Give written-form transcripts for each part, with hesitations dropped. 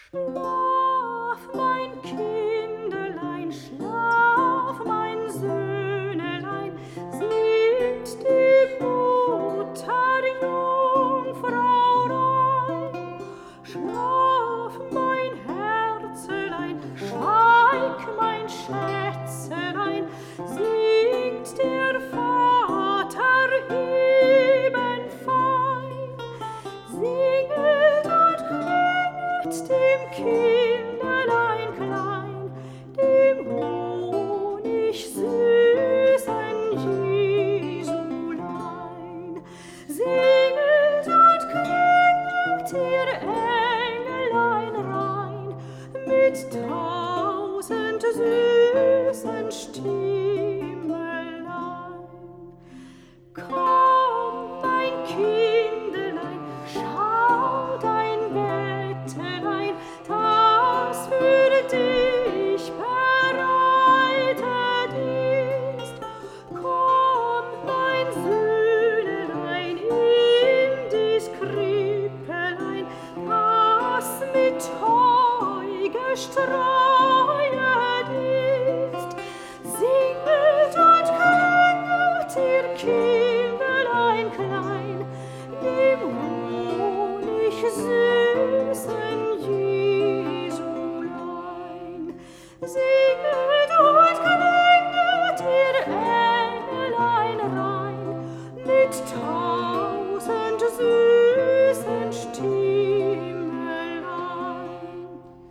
Schlaf, mein Kindelein, schlaf, mein Söhnelein, singt die Mutter Jungfrau rein. Schlaf, mein Herzelein, schweig, mein Schätzelein, singt der Vater eben fein. Singet und klinget dem Kindelein klein, dem honigsüßen Jesulein. Singet und klinget ihr Engelein rein, mit 1000 süßen Stimmelein. Komm, mein Kindelein, schau dein Bettelein, das für dich bereitet ist. Komm, mein Söhnelein, in dies Krippelein, das mit Heu gestreuet ist. Singet und klinget ihr Kindelein klein, dem honigsüßen Jesulein. Singet und klinget ihr Engelein rein, mit 1000 süßen Stimmelein.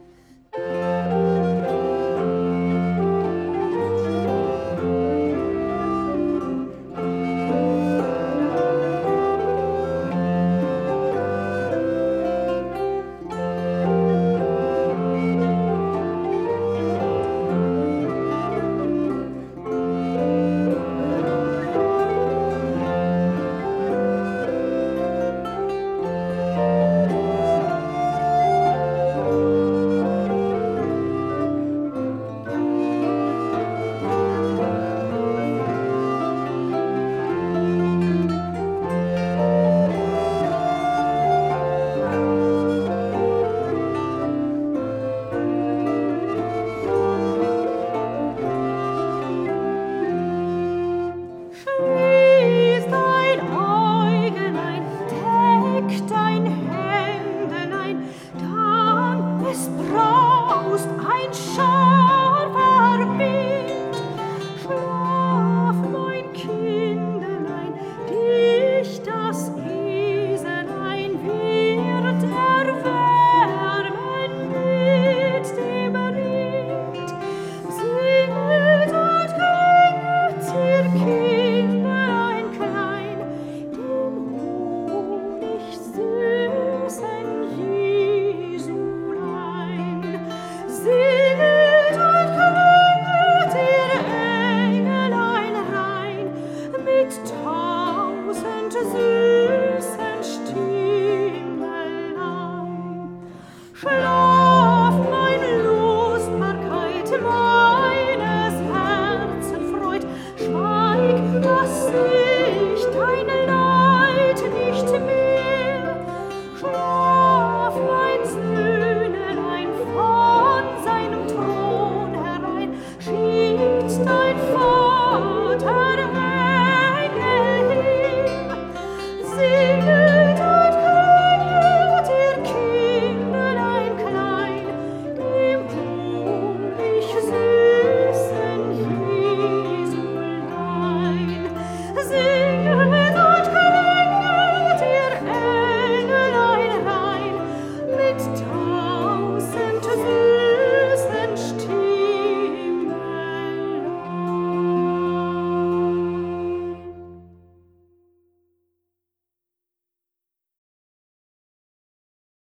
Schließ dein Äugelein, deck dein Händelein, dann es braust ein scharfer Wind. Schlaf, mein Kindelein, dich das Eselein wird erwärmen mit dem Rind. Singet und klinget ihr Kindelein klein, dem honigsüßen Jesulein. Singet und klinget ihr Engelein rein, mit 1000 süßen Stimmelein. Schlaf,